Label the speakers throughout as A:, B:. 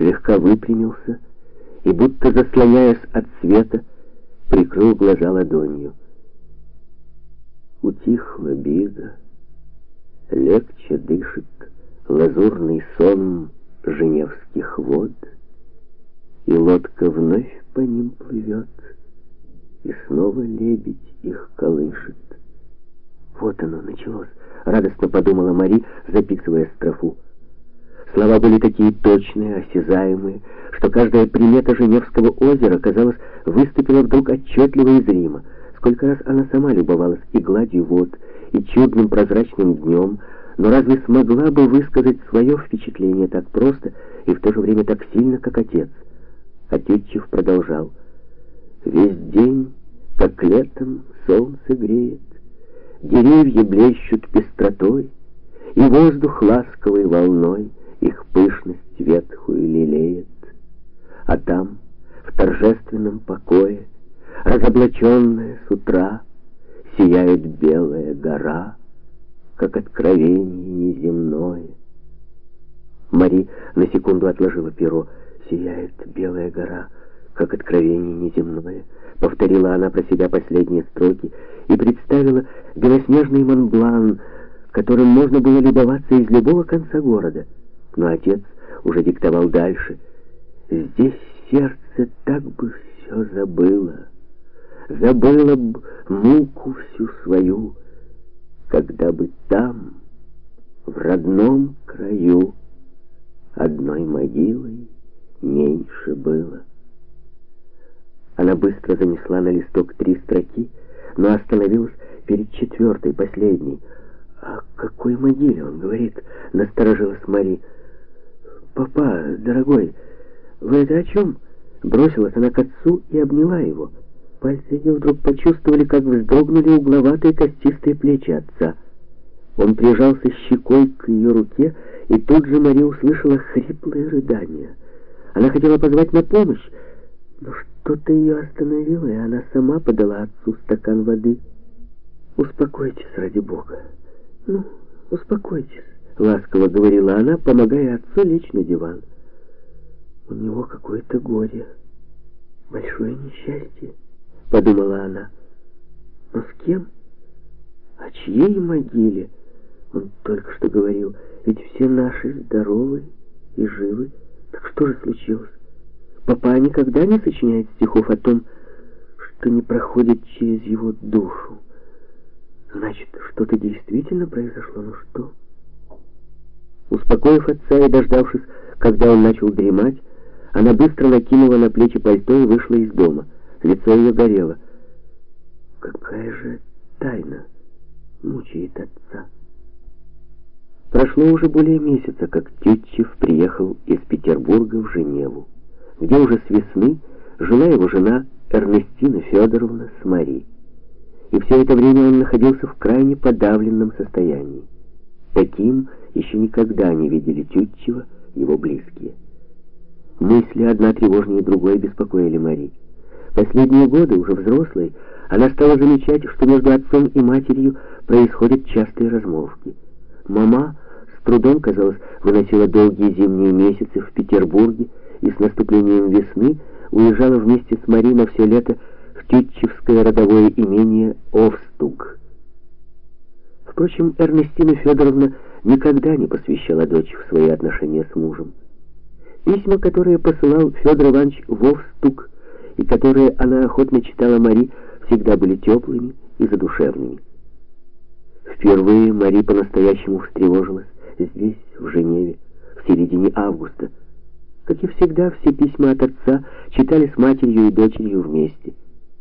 A: слегка выпрямился и, будто заслоняясь от света, прикрыл глаза ладонью. Утихла бига, легче дышит лазурный сон женевских вод, и лодка вновь по ним плывет, и снова лебедь их колышет. Вот оно началось, радостно подумала Мари, записывая строфу. Слова были такие точные, осязаемые, что каждая примета Женевского озера, казалось, выступила вдруг отчетливо и зримо. Сколько раз она сама любовалась и гладью вод, и чудным прозрачным днем, но разве смогла бы высказать свое впечатление так просто и в то же время так сильно, как отец? А Тютчев продолжал. «Весь день, как летом, солнце греет, деревья блещут пестротой, и воздух ласковой волной их пышность ветхую лелеет. А там, в торжественном покое, разоблаченная с утра, сияет белая гора, как откровение неземное». Мари на секунду отложила перо. «Сияет белая гора, как откровение неземное», — повторила она про себя последние строки и представила белоснежный Монблан, которым можно было любоваться из любого конца города. Но отец уже диктовал дальше. «Здесь сердце так бы все забыло, забыло б муку всю свою, когда бы там, в родном краю, одной могилой меньше было». Она быстро занесла на листок 3 строки, но остановилась перед 4-й, последней. «О какой могиле он говорит?» — насторожилась Мари. «Папа, дорогой, вы это о чем?» Бросилась она к отцу и обняла его. Пальцы ее вдруг почувствовали, как вздрогнули угловатые костистые плечи отца. Он прижался щекой к ее руке, и тут же Мари услышала хриплое рыдание. Она хотела позвать на помощь, но что-то ее остановило, и она сама подала отцу стакан воды. «Успокойтесь, ради Бога. Ну, успокойтесь», — ласково говорила она, помогая отцу лечь на диван. «У него какое-то горе, большое несчастье», — подумала она. «Но с кем? О чьей могиле? Он только что говорил, ведь все наши здоровы и живы. Так что же случилось? Папа никогда не сочиняет стихов о том, что не проходит через его душу. Значит, что-то действительно произошло, но что?» Успокоив отца и дождавшись, когда он начал дремать, она быстро накинула на плечи пальто и вышла из дома. Лицо ее горело. Какая же тайна мучает отца? Прошло уже более месяца, как Тютчев приехал из Петербурга в Женеву, где уже с весны жила его жена Эрнестина Федоровна с Мари. И все это время он находился в крайне подавленном состоянии. Таким еще никогда не видели Тютчева его близкие. Мысли одна тревожнее другой беспокоили Мари. Последние годы, уже взрослой, она стала замечать, что между отцом и матерью происходят частые размолвки. Мама с трудом, казалось, выносила долгие зимние месяцы в Петербурге и с наступлением весны уезжала вместе с Мари на все лето в тютчевское родовое имение Овстуг. Впрочем, Эрнестина Федоровна никогда не посвящала дочь в свои отношения с мужем. Письма, которые посылал Федор Иванович в Овстуг, и которые она охотно читала Мари, всегда были теплыми и задушевными. Впервые Мари по-настоящему встревожилась здесь, в Женеве, в середине августа. Как и всегда, все письма от отца читали с матерью и дочерью вместе.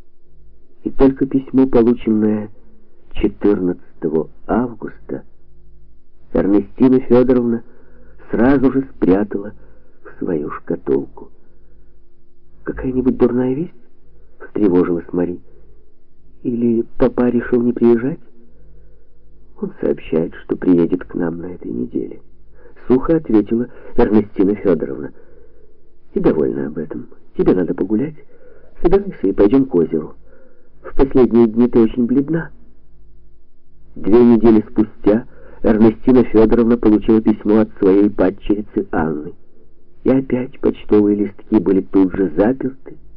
A: И только письмо, полученное 14 августа, Эрнестина Федоровна сразу же спрятала в свою шкатулку. «Какая-нибудь дурная весть?» — встревожилась Мари. «Или папа решил не приезжать?» «Он сообщает, что приедет к нам на этой неделе», — сухо ответила Эрнестина Федоровна. «И довольна об этом. Тебе надо погулять. Собирайся и пойдем к озеру. В последние дни ты очень бледна». 2 недели спустя Эрнестина Федоровна получила письмо от своей падчерицы Анны. И опять почтовые листки были тут же заперты,